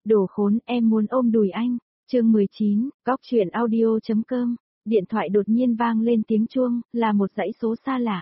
Đồ khốn, em muốn ôm đùi anh. Chương 19, Góc truyện audio.com. Điện thoại đột nhiên vang lên tiếng chuông, là một dãy số xa lạ.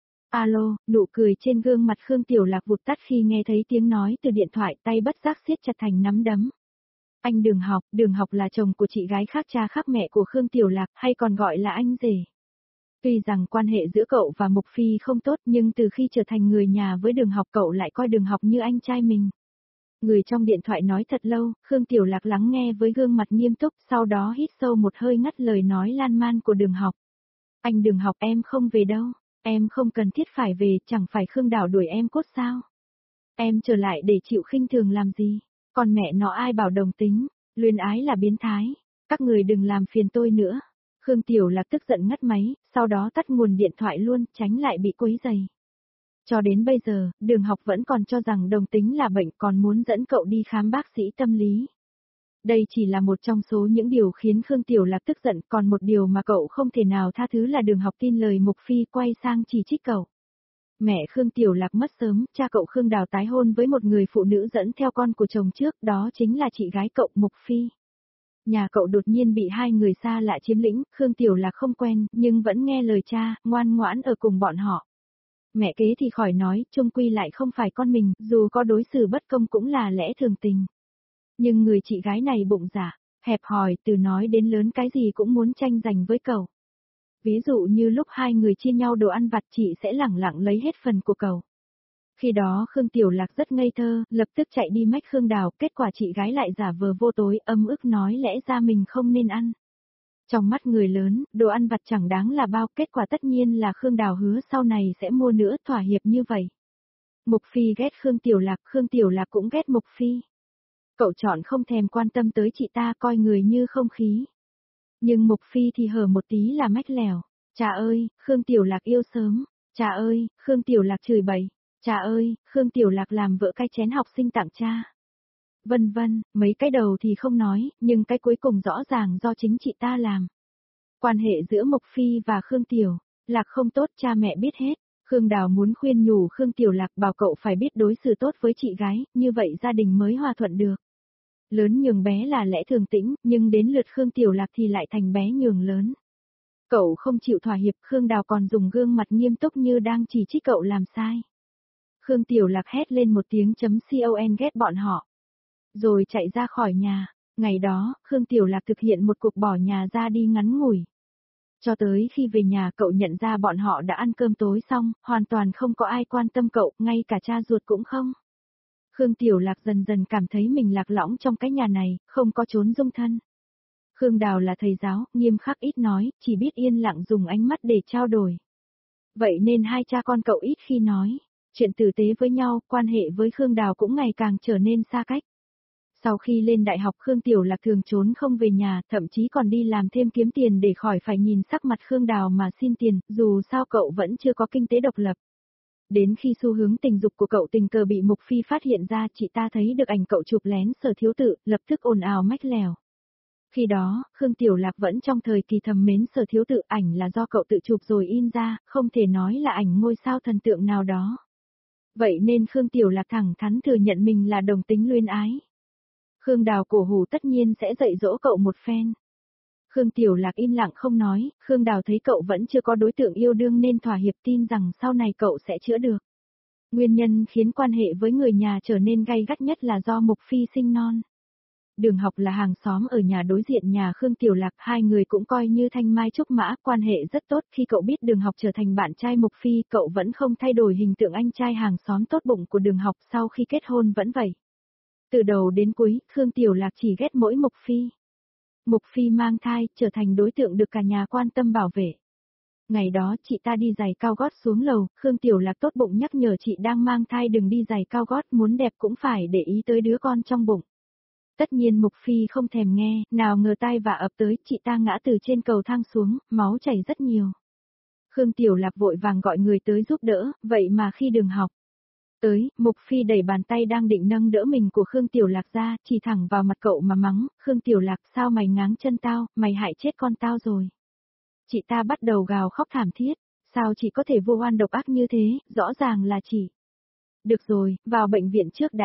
Alo, nụ cười trên gương mặt Khương Tiểu Lạc vụt tắt khi nghe thấy tiếng nói từ điện thoại, tay bất giác siết chặt thành nắm đấm. Anh Đường Học là chồng của chị gái khác cha khác mẹ của Khương Tiểu Lạc, hay còn gọi là anh rể. Tuy rằng quan hệ giữa cậu và Mục Phi không tốt, nhưng từ khi trở thành người nhà với Đường Học, cậu lại coi Đường Học như anh trai mình. Người trong điện thoại nói thật lâu, Khương Tiểu Lạc lắng nghe với gương mặt nghiêm túc, sau đó hít sâu một hơi ngắt lời nói lan man của Đường Học. Anh Đường Học, em không về đâu, em không cần thiết phải về, chẳng phải Khương Đảo đuổi em cốt sao? Em trở lại để chịu khinh thường làm gì? Còn mẹ nó ai bảo đồng tính, luyến ái là biến thái, các người đừng làm phiền tôi nữa. Khương Tiểu Lạc tức giận ngắt máy, sau đó tắt nguồn điện thoại luôn, tránh lại bị quấy rầy. Cho đến bây giờ, Đường Học vẫn còn cho rằng đồng tính là bệnh, còn muốn dẫn cậu đi khám bác sĩ tâm lý. Đây chỉ là một trong số những điều khiến Khương Tiểu Lạc tức giận, còn một điều mà cậu không thể nào tha thứ là Đường Học tin lời Mục Phi quay sang chỉ trích cậu. Mẹ Khương Tiểu Lạc mất sớm, cha cậu Khương Đào tái hôn với một người phụ nữ dẫn theo con của chồng trước, đó chính là chị gái cậu Mục Phi. Nhà cậu đột nhiên bị hai người xa lạ chiếm lĩnh, Khương Tiểu Lạc không quen, nhưng vẫn nghe lời cha, ngoan ngoãn ở cùng bọn họ. Mẹ kế thì khỏi nói, chung quy lại không phải con mình, dù có đối xử bất công cũng là lẽ thường tình. Nhưng người chị gái này bụng dạ, hẹp hòi, từ nói đến lớn cái gì cũng muốn tranh giành với cậu. Ví dụ như lúc hai người chia nhau đồ ăn vặt, chị sẽ lẳng lặng lấy hết phần của cậu. Khi đó Khương Tiểu Lạc rất ngây thơ, lập tức chạy đi mách Khương Đào, kết quả chị gái lại giả vờ vô tối, ấm ức nói lẽ ra mình không nên ăn. Trong mắt người lớn, đồ ăn vặt chẳng đáng là bao, kết quả tất nhiên là Khương Đào hứa sau này sẽ mua nữa, thỏa hiệp như vậy. Mục Phi ghét Khương Tiểu Lạc cũng ghét Mục Phi. Cậu chọn không thèm quan tâm tới chị ta, coi người như không khí. Nhưng Mục Phi thì hở một tí là mách lèo. Cha ơi, Khương Tiểu Lạc yêu sớm. Cha ơi, Khương Tiểu Lạc chửi bậy. Cha ơi, Khương Tiểu Lạc làm vợ cai chén học sinh tặng cha. Vân vân, mấy cái đầu thì không nói, nhưng cái cuối cùng rõ ràng do chính chị ta làm. Quan hệ giữa Mục Phi và Khương Tiểu Lạc không tốt, cha mẹ biết hết. Khương Đào muốn khuyên nhủ Khương Tiểu Lạc, bảo cậu phải biết đối xử tốt với chị gái, như vậy gia đình mới hòa thuận được. Lớn nhường bé là lẽ thường tĩnh, nhưng đến lượt Khương Tiểu Lạc thì lại thành bé nhường lớn. Cậu không chịu thỏa hiệp, Khương Đào còn dùng gương mặt nghiêm túc như đang chỉ trích cậu làm sai. Khương Tiểu Lạc hét lên một tiếng con ghét bọn họ. Rồi chạy ra khỏi nhà. Ngày đó, Khương Tiểu Lạc thực hiện một cuộc bỏ nhà ra đi ngắn ngủi. Cho tới khi về nhà cậu nhận ra bọn họ đã ăn cơm tối xong, hoàn toàn không có ai quan tâm cậu, ngay cả cha ruột cũng không. Khương Tiểu Lạc dần dần cảm thấy mình lạc lõng trong cái nhà này, không có chốn dung thân. Khương Đào là thầy giáo, nghiêm khắc ít nói, chỉ biết yên lặng dùng ánh mắt để trao đổi. Vậy nên hai cha con cậu ít khi nói chuyện tử tế với nhau, quan hệ với Khương Đào cũng ngày càng trở nên xa cách. Sau khi lên đại học Khương Tiểu Lạc thường trốn không về nhà, thậm chí còn đi làm thêm kiếm tiền để khỏi phải nhìn sắc mặt Khương Đào mà xin tiền, dù sao cậu vẫn chưa có kinh tế độc lập. Đến khi xu hướng tình dục của cậu tình cờ bị Mục Phi phát hiện ra, chị ta thấy được ảnh cậu chụp lén Sở Thiếu Tự, lập tức ồn ào mách lèo. Khi đó, Khương Tiểu Lạc vẫn trong thời kỳ thầm mến Sở Thiếu Tự, ảnh là do cậu tự chụp rồi in ra, không thể nói là ảnh ngôi sao thần tượng nào đó. Vậy nên Khương Tiểu Lạc thẳng thắn thừa nhận mình là đồng tính luyến ái. Khương Đào cổ hủ tất nhiên sẽ dạy dỗ cậu một phen. Khương Tiểu Lạc im lặng không nói, Khương Đào thấy cậu vẫn chưa có đối tượng yêu đương nên thỏa hiệp, tin rằng sau này cậu sẽ chữa được. Nguyên nhân khiến quan hệ với người nhà trở nên gay gắt nhất là do Mục Phi sinh non. Đường Học là hàng xóm ở nhà đối diện nhà Khương Tiểu Lạc, hai người cũng coi như thanh mai trúc mã, quan hệ rất tốt. Khi cậu biết Đường Học trở thành bạn trai Mục Phi, cậu vẫn không thay đổi hình tượng anh trai hàng xóm tốt bụng của Đường Học, sau khi kết hôn vẫn vậy. Từ đầu đến cuối, Khương Tiểu Lạc chỉ ghét mỗi Mục Phi. Mục Phi mang thai, trở thành đối tượng được cả nhà quan tâm bảo vệ. Ngày đó chị ta đi giày cao gót xuống lầu, Khương Tiểu Lạc tốt bụng nhắc nhở chị đang mang thai đừng đi giày cao gót, muốn đẹp cũng phải để ý tới đứa con trong bụng. Tất nhiên Mục Phi không thèm nghe, nào ngờ tai vạ ập tới, chị ta ngã từ trên cầu thang xuống, máu chảy rất nhiều. Khương Tiểu Lạc vội vàng gọi người tới giúp đỡ, vậy mà khi Đường Học tới, Mục Phi đẩy bàn tay đang định nâng đỡ mình của Khương Tiểu Lạc ra, chỉ thẳng vào mặt cậu mà mắng, Khương Tiểu Lạc sao mày ngáng chân tao, mày hại chết con tao rồi. Chị ta bắt đầu gào khóc thảm thiết, sao chị có thể vô oan độc ác như thế, rõ ràng là chị. Được rồi, vào bệnh viện trước đã.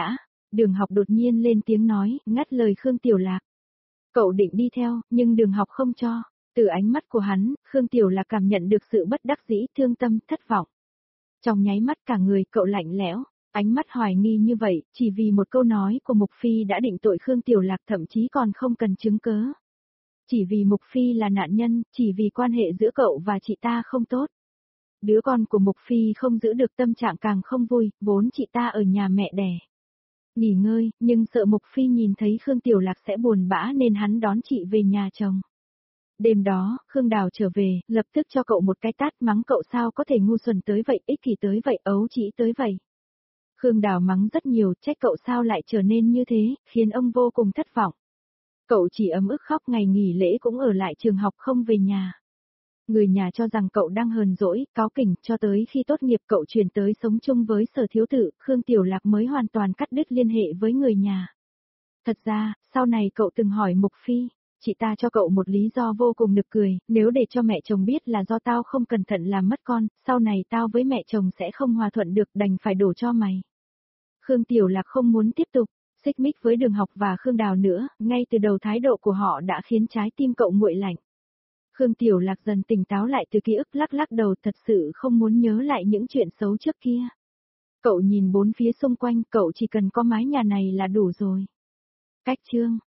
Đường Học đột nhiên lên tiếng nói, ngắt lời Khương Tiểu Lạc. Cậu định đi theo, nhưng Đường Học không cho. Từ ánh mắt của hắn, Khương Tiểu Lạc cảm nhận được sự bất đắc dĩ, thương tâm, thất vọng. Trong nháy mắt cả người cậu lạnh lẽo, ánh mắt hoài nghi như vậy, chỉ vì một câu nói của Mục Phi đã định tội Khương Tiểu Lạc, thậm chí còn không cần chứng cớ. Chỉ vì Mục Phi là nạn nhân, chỉ vì quan hệ giữa cậu và chị ta không tốt. Đứa con của Mục Phi không giữ được tâm trạng càng không vui, vốn chị ta ở nhà mẹ đẻ. Nghỉ ngơi, nhưng sợ Mục Phi nhìn thấy Khương Tiểu Lạc sẽ buồn bã nên hắn đón chị về nhà chồng. Đêm đó, Khương Đào trở về, lập tức cho cậu một cái tát, mắng cậu sao có thể ngu xuẩn tới vậy, ích kỷ tới vậy, ấu trĩ tới vậy. Khương Đào mắng rất nhiều, trách cậu sao lại trở nên như thế, khiến ông vô cùng thất vọng. Cậu chỉ ấm ức khóc, ngày nghỉ lễ cũng ở lại trường học không về nhà. Người nhà cho rằng cậu đang hờn dỗi, cáu kỉnh, cho tới khi tốt nghiệp cậu chuyển tới sống chung với Sở Thiếu Tự, Khương Tiểu Lạc mới hoàn toàn cắt đứt liên hệ với người nhà. Thật ra, sau này cậu từng hỏi Mục Phi, chị ta cho cậu một lý do vô cùng nực cười, nếu để cho mẹ chồng biết là do tao không cẩn thận làm mất con, sau này tao với mẹ chồng sẽ không hòa thuận được, đành phải đổ cho mày. Khương Tiểu Lạc không muốn tiếp tục xích mích với Đường Học và Khương Đào nữa, ngay từ đầu thái độ của họ đã khiến trái tim cậu nguội lạnh. Khương Tiểu Lạc dần tỉnh táo lại từ ký ức, lắc lắc đầu, thật sự không muốn nhớ lại những chuyện xấu trước kia. Cậu nhìn bốn phía xung quanh, cậu chỉ cần có mái nhà này là đủ rồi. Cách chương